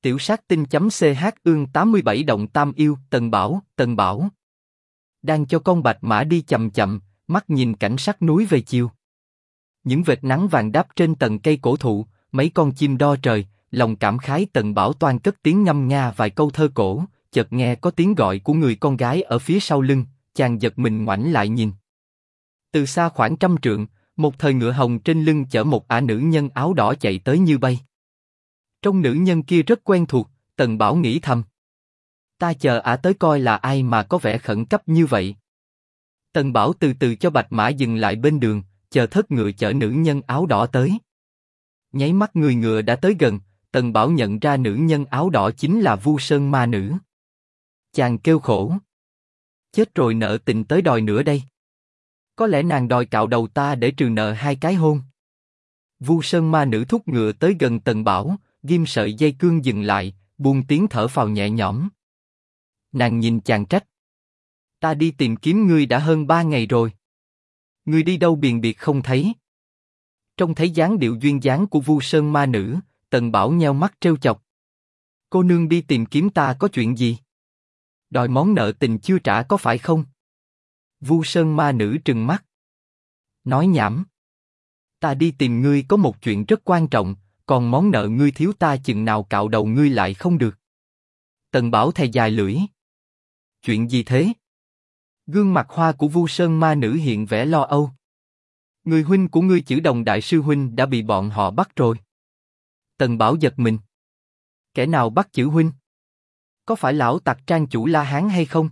Tiểu sát tinh.ch ương 87 động Tam Yêu. Tần Bảo đang cho con bạch mã đi chậm chậm, mắt nhìn cảnh sắc núi về chiều. Những vệt nắng vàng đáp trên tầng cây cổ thụ, mấy con chim đo trời, lòng cảm khái. Tần Bảo toan cất tiếng ngâm nga vài câu thơ cổ, chợt nghe có tiếng gọi của người con gái ở phía sau lưng, chàng giật mình ngoảnh lại nhìn. Từ xa khoảng 100 trượng, một thời ngựa hồng trên lưng chở một ả nữ nhân áo đỏ chạy tới như bay. Trong nữ nhân kia rất quen thuộc, Tần Bảo nghĩ thầm. Ta chờ ả tới coi là ai mà có vẻ khẩn cấp như vậy. Tần Bảo từ từ cho bạch mã dừng lại bên đường, chờ thất ngựa chở nữ nhân áo đỏ tới. Nháy mắt người ngựa đã tới gần, Tần Bảo nhận ra nữ nhân áo đỏ chính là Vu Sơn ma nữ. Chàng kêu khổ. Chết rồi, nợ tình tới đòi nữa đây. Có lẽ nàng đòi cạo đầu ta để trừ nợ 2 cái hôn. Vu Sơn ma nữ thúc ngựa tới gần Tần Bảo, ghim sợi dây cương dừng lại, buông tiếng thở phào nhẹ nhõm. Nàng nhìn chàng trách. Ta đi tìm kiếm ngươi đã hơn 3 ngày rồi. Ngươi đi đâu biền biệt không thấy. Trông thấy dáng điệu duyên dáng của Vu Sơn ma nữ, Tần Bảo nheo mắt trêu chọc. Cô nương đi tìm kiếm ta có chuyện gì? Đòi món nợ tình chưa trả có phải không? Vu Sơn ma nữ trừng mắt. Nói nhảm. Ta đi tìm ngươi có một chuyện rất quan trọng, còn món nợ ngươi thiếu ta chừng nào cạo đầu ngươi lại không được. Tần Bảo thè dài lưỡi. Chuyện gì thế? Gương mặt hoa của Vu Sơn ma nữ hiện vẻ lo âu. Người huynh của ngươi Chử Đồng đại sư huynh đã bị bọn họ bắt rồi. Tần Bảo giật mình. Kẻ nào bắt Chử huynh? Có phải lão tặc trang chủ La Hán hay không?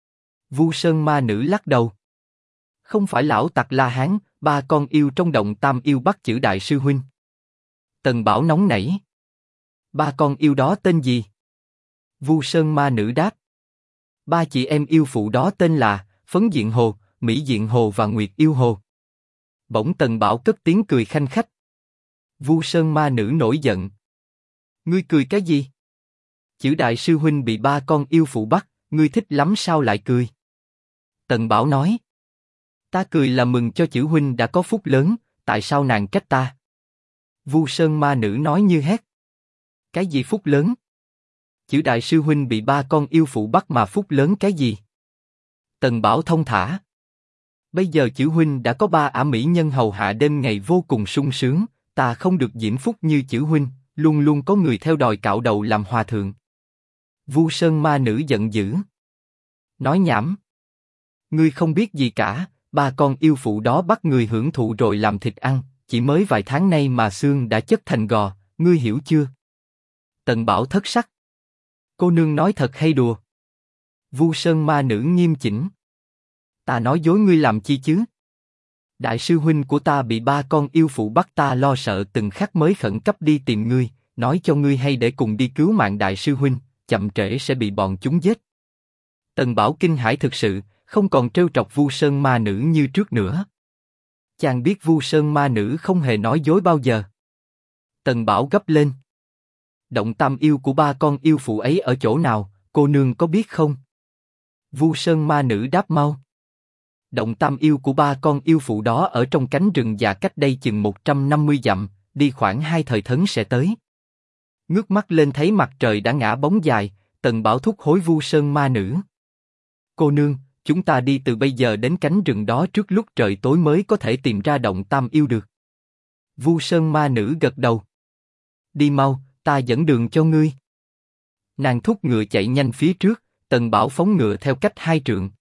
Vu Sơn ma nữ lắc đầu. Không phải lão tặc La Hán, 3 con yêu trong động Tam Yêu bắt Chử đại sư huynh. Tần Bảo nóng nảy. 3 con yêu đó tên gì? Vu Sơn ma nữ đáp. 3 chị em yêu phụ đó tên là Phấn Diện Hồ, Mỹ Diện Hồ và Nguyệt Yêu Hồ. Bỗng Tần Bảo cất tiếng cười khanh khách. Vu Sơn ma nữ nổi giận. Ngươi cười cái gì? Chử đại sư huynh bị 3 con yêu phụ bắt, ngươi thích lắm sao lại cười? Tần Bảo nói. Ta cười là mừng cho Chử huynh đã có phúc lớn, tại sao nàng trách ta? Vu Sơn ma nữ nói như hét. Cái gì phúc lớn? Chử đại sư huynh bị 3 con yêu phụ bắt mà phúc lớn cái gì? Tần Bảo thông thả. Bây giờ Chử huynh đã có 3 ả mỹ nhân hầu hạ đêm ngày vô cùng sung sướng, ta không được diễm phúc như Chử huynh, luôn luôn có người theo đòi cạo đầu làm hòa thượng. Vu Sơn ma nữ giận dữ. Nói nhảm. Ngươi không biết gì cả, 3 con yêu phụ đó bắt người hưởng thụ rồi làm thịt ăn, chỉ mới vài tháng nay mà xương đã chất thành gò, ngươi hiểu chưa? Tần Bảo thất sắc. Cô nương nói thật hay đùa? Vu Sơn ma nữ nghiêm chỉnh. Ta nói dối ngươi làm chi chứ? Đại sư huynh của ta bị 3 con yêu phụ bắt, ta lo sợ từng khắc mới khẩn cấp đi tìm ngươi, nói cho ngươi hay để cùng đi cứu mạng đại sư huynh, chậm trễ sẽ bị bọn chúng giết. Tần Bảo kinh hãi thực sự, không còn trêu trọc Vu Sơn ma nữ như trước nữa. Chàng biết Vu Sơn ma nữ không hề nói dối bao giờ. Tần Bảo gấp lên. Động Tam Yêu của 3 con yêu phụ ấy ở chỗ nào, cô nương có biết không? Vu Sơn ma nữ đáp mau. Động Tam Yêu của 3 con yêu phụ đó ở trong cánh rừng già cách đây chừng 150 dặm, đi khoảng 2 thời thấn sẽ tới. Ngước mắt lên thấy mặt trời đã ngã bóng dài, Tần Bảo thúc hối Vu Sơn ma nữ. Cô nương, chúng ta đi từ bây giờ đến cánh rừng đó trước lúc trời tối mới có thể tìm ra động Tam Yêu được. Vu Sơn ma nữ gật đầu. Đi mau, ta dẫn đường cho ngươi. Nàng thúc ngựa chạy nhanh phía trước, Tần Bảo phóng ngựa theo cách 2 trượng,